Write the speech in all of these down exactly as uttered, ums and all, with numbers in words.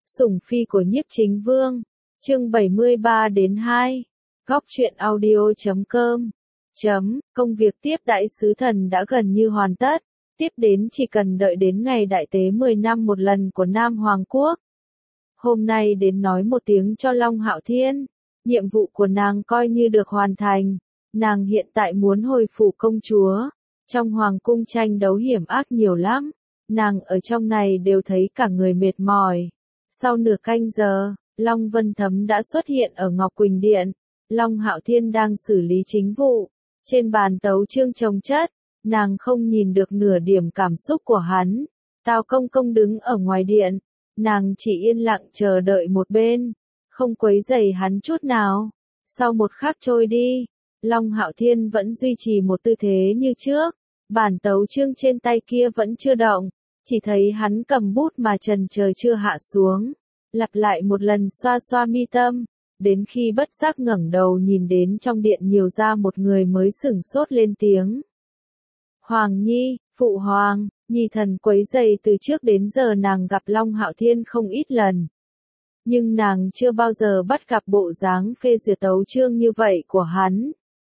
Sủng phi của Nhiếp Chính Vương, chương bảy mươi ba đến hai. Góc truyện audio chấm com. Chấm, công việc tiếp đãi sứ thần đã gần như hoàn tất, tiếp đến chỉ cần đợi đến ngày đại tế mười năm một lần của Nam Hoàng Quốc. Hôm nay đến nói một tiếng cho Long Hạo Thiên, nhiệm vụ của nàng coi như được hoàn thành, nàng hiện tại muốn hồi phủ công chúa, trong hoàng cung tranh đấu hiểm ác nhiều lắm, nàng ở trong này đều thấy cả người mệt mỏi. Sau nửa canh giờ, Long Vân Thấm đã xuất hiện ở Ngọc Quỳnh Điện, Long Hạo Thiên đang xử lý chính vụ, trên bàn tấu chương chồng chất, nàng không nhìn được nửa điểm cảm xúc của hắn. Tào Công Công đứng ở ngoài điện, nàng chỉ yên lặng chờ đợi một bên, không quấy rầy hắn chút nào. Sau một khắc trôi đi, Long Hạo Thiên vẫn duy trì một tư thế như trước, bản tấu chương trên tay kia vẫn chưa động, chỉ thấy hắn cầm bút mà trần trời chưa hạ xuống, lặp lại một lần xoa xoa mi tâm, đến khi bất giác ngẩng đầu nhìn đến trong điện nhiều ra một người mới sửng sốt lên tiếng. Hoàng Nhi, Phụ Hoàng, Nhi thần quấy rầy từ trước đến giờ nàng gặp Long Hạo Thiên không ít lần. Nhưng nàng chưa bao giờ bắt gặp bộ dáng phê duyệt tấu chương như vậy của hắn.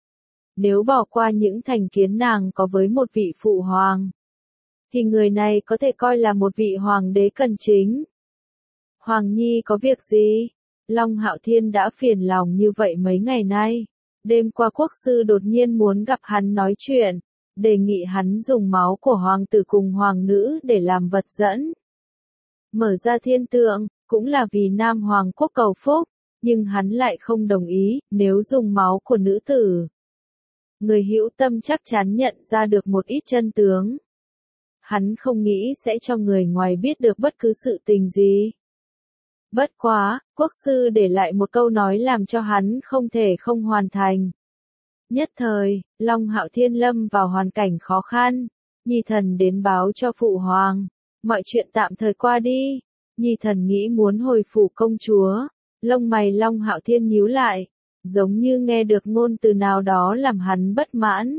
Nếu bỏ qua những thành kiến nàng có với một vị Phụ Hoàng, thì người này có thể coi là một vị Hoàng đế cần chính. Hoàng Nhi có việc gì? Long Hạo Thiên đã phiền lòng như vậy mấy ngày nay. Đêm qua quốc sư đột nhiên muốn gặp hắn nói chuyện, đề nghị hắn dùng máu của hoàng tử cùng hoàng nữ để làm vật dẫn. Mở ra thiên tượng, cũng là vì Nam Hoàng Quốc cầu phúc, nhưng hắn lại không đồng ý, nếu dùng máu của nữ tử. Người hữu tâm chắc chắn nhận ra được một ít chân tướng. Hắn không nghĩ sẽ cho người ngoài biết được bất cứ sự tình gì. Bất quá, quốc sư để lại một câu nói làm cho hắn không thể không hoàn thành. Nhất thời, Long Hạo Thiên lâm vào hoàn cảnh khó khăn, Nhi thần đến báo cho Phụ Hoàng, mọi chuyện tạm thời qua đi. Nhi thần nghĩ muốn hồi phủ công chúa, lông mày Long Hạo Thiên nhíu lại, giống như nghe được ngôn từ nào đó làm hắn bất mãn.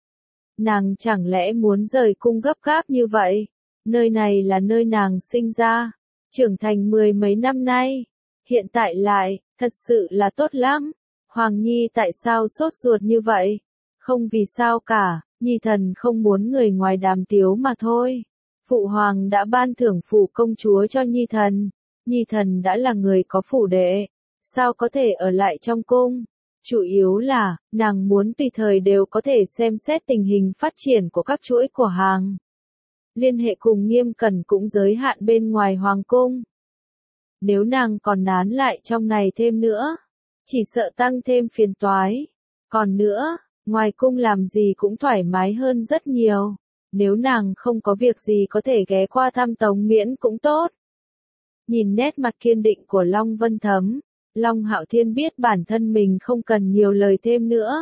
Nàng chẳng lẽ muốn rời cung gấp gáp như vậy? Nơi này là nơi nàng sinh ra, trưởng thành mười mấy năm nay, hiện tại lại, thật sự là tốt lắm. Hoàng Nhi tại sao sốt ruột như vậy? Không vì sao cả, Nhi thần không muốn người ngoài đàm tiếu mà thôi. Phụ Hoàng đã ban thưởng phủ công chúa cho Nhi thần, Nhi thần đã là người có phủ đệ, sao có thể ở lại trong cung? Chủ yếu là, nàng muốn tùy thời đều có thể xem xét tình hình phát triển của các chuỗi của hàng. Liên hệ cùng Nghiêm Cẩn cũng giới hạn bên ngoài hoàng cung. Nếu nàng còn nán lại trong này thêm nữa, chỉ sợ tăng thêm phiền toái. Còn nữa, ngoài cung làm gì cũng thoải mái hơn rất nhiều. Nếu nàng không có việc gì có thể ghé qua thăm Tống Miễn cũng tốt. Nhìn nét mặt kiên định của Long Vân Thấm, Long Hạo Thiên biết bản thân mình không cần nhiều lời thêm nữa.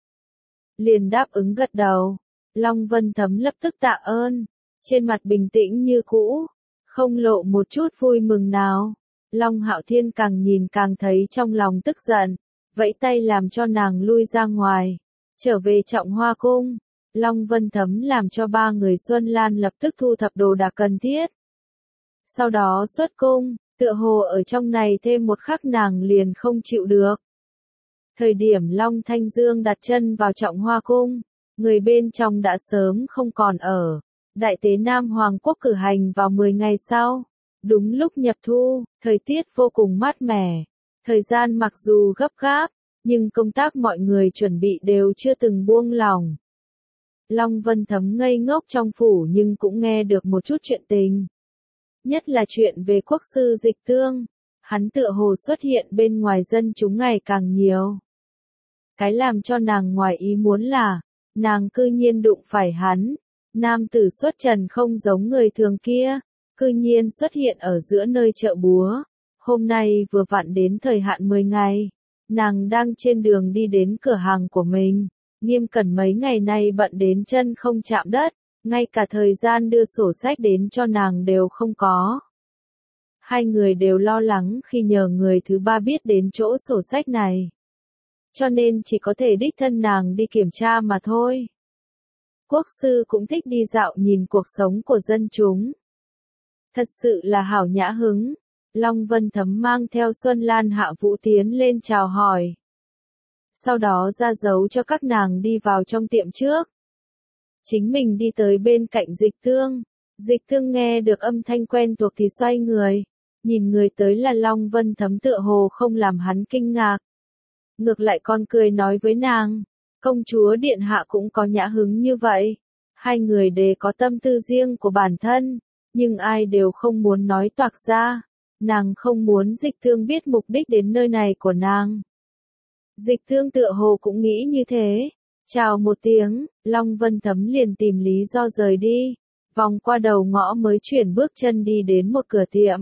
Liền đáp ứng gật đầu. Long Vân Thấm lập tức tạ ơn, trên mặt bình tĩnh như cũ, không lộ một chút vui mừng nào. Long Hạo Thiên càng nhìn càng thấy trong lòng tức giận, vẫy tay làm cho nàng lui ra ngoài, trở về Trọng Hoa cung. Long Vân Thấm làm cho ba người Xuân Lan lập tức thu thập đồ đạc cần thiết. Sau đó xuất cung, tựa hồ ở trong này thêm một khắc nàng liền không chịu được. Thời điểm Long Thanh Dương đặt chân vào Trọng Hoa cung, người bên trong đã sớm không còn ở. Đại tế Nam Hoàng Quốc cử hành vào mười ngày sau. Đúng lúc nhập thu, thời tiết vô cùng mát mẻ. Thời gian mặc dù gấp gáp, nhưng công tác mọi người chuẩn bị đều chưa từng buông lỏng. Long Vân Thấm ngây ngốc trong phủ nhưng cũng nghe được một chút chuyện tình. Nhất là chuyện về quốc sư Dịch Tương. Hắn tựa hồ xuất hiện bên ngoài dân chúng ngày càng nhiều. Cái làm cho nàng ngoài ý muốn là, nàng cư nhiên đụng phải hắn. Nam tử xuất trần không giống người thường kia, cư nhiên xuất hiện ở giữa nơi chợ búa. Hôm nay vừa vặn đến thời hạn mười ngày, nàng đang trên đường đi đến cửa hàng của mình. Nghiêm Cẩn mấy ngày nay bận đến chân không chạm đất, ngay cả thời gian đưa sổ sách đến cho nàng đều không có. Hai người đều lo lắng khi nhờ người thứ ba biết đến chỗ sổ sách này. Cho nên chỉ có thể đích thân nàng đi kiểm tra mà thôi. Quốc sư cũng thích đi dạo nhìn cuộc sống của dân chúng. Thật sự là hảo nhã hứng. Long Vân Thấm mang theo Xuân Lan Hạ Vũ tiến lên chào hỏi. Sau đó ra dấu cho các nàng đi vào trong tiệm trước. Chính mình đi tới bên cạnh Dịch Thương. Dịch Thương nghe được âm thanh quen thuộc thì xoay người. Nhìn người tới là Long Vân Thấm tựa hồ không làm hắn kinh ngạc. Ngược lại con cười nói với nàng. Công chúa điện hạ cũng có nhã hứng như vậy. Hai người đều có tâm tư riêng của bản thân. Nhưng ai đều không muốn nói toạc ra. Nàng không muốn Dịch Thương biết mục đích đến nơi này của nàng. Dịch Thương tựa hồ cũng nghĩ như thế. Chào một tiếng, Long Vân Thấm liền tìm lý do rời đi. Vòng qua đầu ngõ mới chuyển bước chân đi đến một cửa tiệm.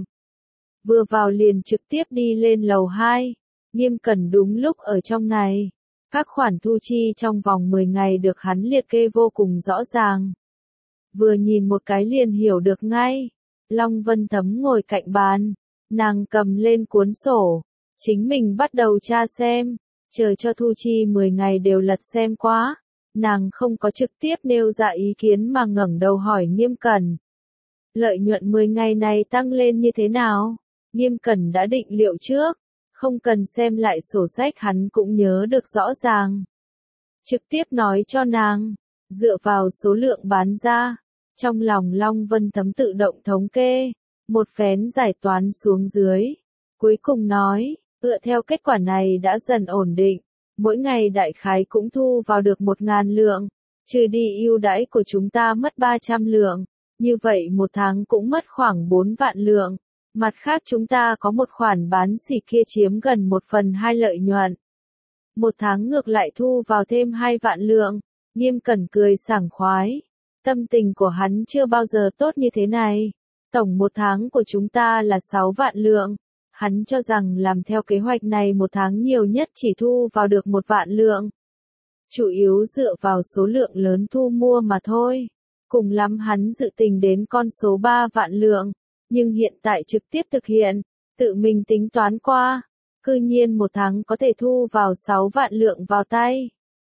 Vừa vào liền trực tiếp đi lên lầu hai. Nghiêm Cẩn đúng lúc ở trong này. Các khoản thu chi trong vòng mười ngày được hắn liệt kê vô cùng rõ ràng. Vừa nhìn một cái liền hiểu được ngay. Long Vân Thấm ngồi cạnh bàn. Nàng cầm lên cuốn sổ. Chính mình bắt đầu tra xem. Chờ cho thu chi mười ngày đều lật xem quá. Nàng không có trực tiếp nêu ra ý kiến mà ngẩng đầu hỏi Nghiêm Cẩn. Lợi nhuận mười ngày này tăng lên như thế nào? Nghiêm Cẩn đã định liệu trước. Không cần xem lại sổ sách hắn cũng nhớ được rõ ràng. Trực tiếp nói cho nàng. Dựa vào số lượng bán ra. Trong lòng Long Vân Thấm tự động thống kê. Một phén giải toán xuống dưới. Cuối cùng nói. Tựa theo kết quả này đã dần ổn định, mỗi ngày đại khái cũng thu vào được một ngàn lượng, trừ đi ưu đãi của chúng ta mất ba trăm lượng, như vậy một tháng cũng mất khoảng bốn vạn lượng, mặt khác chúng ta có một khoản bán xỉ kia chiếm gần một phần hai lợi nhuận. Một tháng ngược lại thu vào thêm hai vạn lượng, Nghiêm Cẩn cười sảng khoái, tâm tình của hắn chưa bao giờ tốt như thế này, tổng một tháng của chúng ta là sáu vạn lượng. Hắn cho rằng làm theo kế hoạch này một tháng nhiều nhất chỉ thu vào được một vạn lượng. Chủ yếu dựa vào số lượng lớn thu mua mà thôi. Cùng lắm hắn dự tính đến con số ba vạn lượng. Nhưng hiện tại trực tiếp thực hiện, tự mình tính toán qua. Cư nhiên một tháng có thể thu vào sáu vạn lượng vào tay.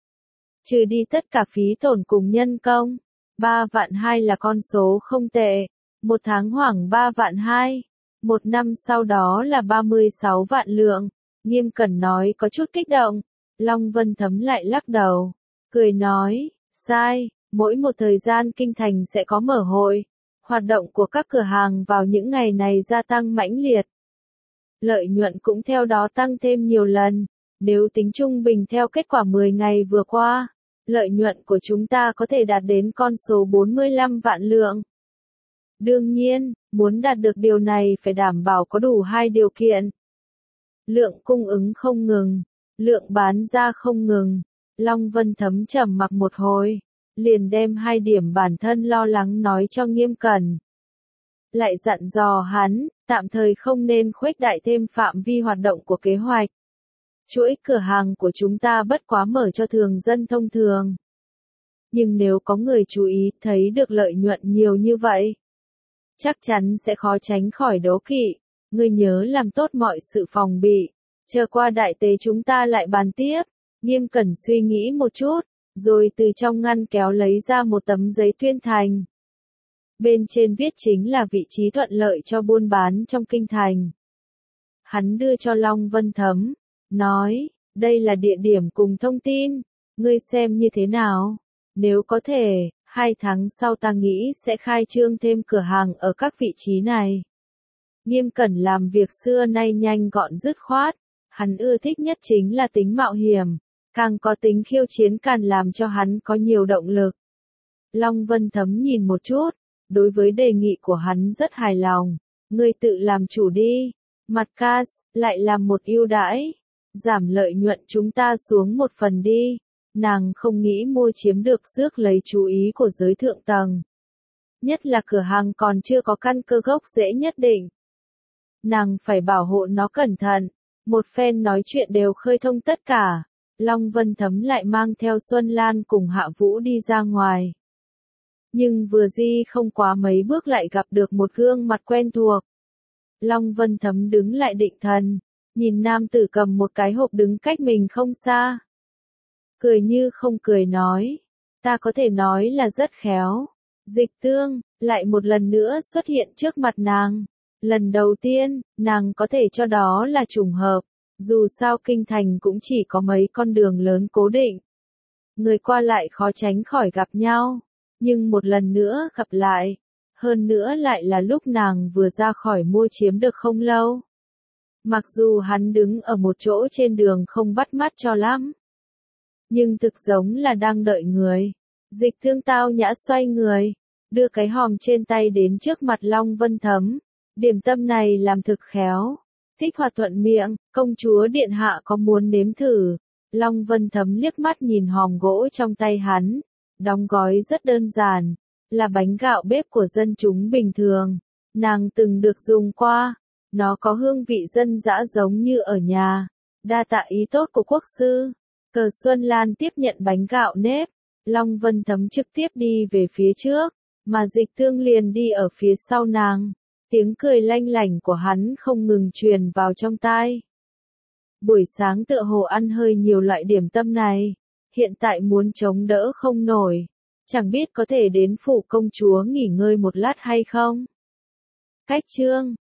Trừ đi tất cả phí tổn cùng nhân công. ba vạn hai là con số không tệ. Một tháng khoảng ba vạn hai. Một năm sau đó là ba mươi sáu vạn lượng, Nghiêm Cẩn nói có chút kích động, Long Vân Thấm lại lắc đầu, cười nói, sai, mỗi một thời gian kinh thành sẽ có mở hội, hoạt động của các cửa hàng vào những ngày này gia tăng mãnh liệt. Lợi nhuận cũng theo đó tăng thêm nhiều lần, nếu tính trung bình theo kết quả mười ngày vừa qua, lợi nhuận của chúng ta có thể đạt đến con số bốn mươi lăm vạn lượng. Đương nhiên, muốn đạt được điều này phải đảm bảo có đủ hai điều kiện. Lượng cung ứng không ngừng, lượng bán ra không ngừng. Long Vân Thấm trầm mặc một hồi, liền đem hai điểm bản thân lo lắng nói cho Nghiêm Cẩn. Lại dặn dò hắn, tạm thời không nên khuếch đại thêm phạm vi hoạt động của kế hoạch. Chuỗi cửa hàng của chúng ta bất quá mở cho thường dân thông thường. Nhưng nếu có người chú ý thấy được lợi nhuận nhiều như vậy, chắc chắn sẽ khó tránh khỏi đố kỵ, ngươi nhớ làm tốt mọi sự phòng bị, chờ qua đại tế chúng ta lại bàn tiếp. Nghiêm Cẩn suy nghĩ một chút, rồi từ trong ngăn kéo lấy ra một tấm giấy tuyên thành. Bên trên viết chính là vị trí thuận lợi cho buôn bán trong kinh thành. Hắn đưa cho Long Vân Thấm, nói, đây là địa điểm cùng thông tin, ngươi xem như thế nào, nếu có thể. Hai tháng sau ta nghĩ sẽ khai trương thêm cửa hàng ở các vị trí này. Nghiêm Cẩn làm việc xưa nay nhanh gọn dứt khoát. Hắn ưa thích nhất chính là tính mạo hiểm. Càng có tính khiêu chiến càng làm cho hắn có nhiều động lực. Long Vân Thấm nhìn một chút. Đối với đề nghị của hắn rất hài lòng. Ngươi tự làm chủ đi. Mặt Cas, lại làm một ưu đãi. Giảm lợi nhuận chúng ta xuống một phần đi. Nàng không nghĩ mua chiếm được rước lấy chú ý của giới thượng tầng. Nhất là cửa hàng còn chưa có căn cơ gốc rễ nhất định. Nàng phải bảo hộ nó cẩn thận. Một phen nói chuyện đều khơi thông tất cả. Long Vân Thấm lại mang theo Xuân Lan cùng Hạ Vũ đi ra ngoài. Nhưng vừa di không quá mấy bước lại gặp được một gương mặt quen thuộc. Long Vân Thấm đứng lại định thần. Nhìn nam tử cầm một cái hộp đứng cách mình không xa. Cười như không cười nói, ta có thể nói là rất khéo. Dịch Thương, lại một lần nữa xuất hiện trước mặt nàng. Lần đầu tiên, nàng có thể cho đó là trùng hợp, dù sao kinh thành cũng chỉ có mấy con đường lớn cố định. Người qua lại khó tránh khỏi gặp nhau, nhưng một lần nữa gặp lại, hơn nữa lại là lúc nàng vừa ra khỏi mua chiếm được không lâu. Mặc dù hắn đứng ở một chỗ trên đường không bắt mắt cho lắm, nhưng thực giống là đang đợi người. Dịch Thương tao nhã xoay người, đưa cái hòm trên tay đến trước mặt Long Vân Thấm. Điểm tâm này làm thực khéo. Thích Hoạt thuận miệng, công chúa điện hạ có muốn nếm thử. Long Vân Thấm liếc mắt nhìn hòm gỗ trong tay hắn. Đóng gói rất đơn giản, là bánh gạo bếp của dân chúng bình thường. Nàng từng được dùng qua, nó có hương vị dân dã giống như ở nhà. Đa tạ ý tốt của quốc sư. Cờ Xuân Lan tiếp nhận bánh gạo nếp. Long Vân Thấm trực tiếp đi về phía trước, mà Dịch Thương liền đi ở phía sau nàng. Tiếng cười lanh lảnh của hắn không ngừng truyền vào trong tai. Buổi sáng tựa hồ ăn hơi nhiều loại điểm tâm này, hiện tại muốn chống đỡ không nổi, chẳng biết có thể đến phủ công chúa nghỉ ngơi một lát hay không. Cách chương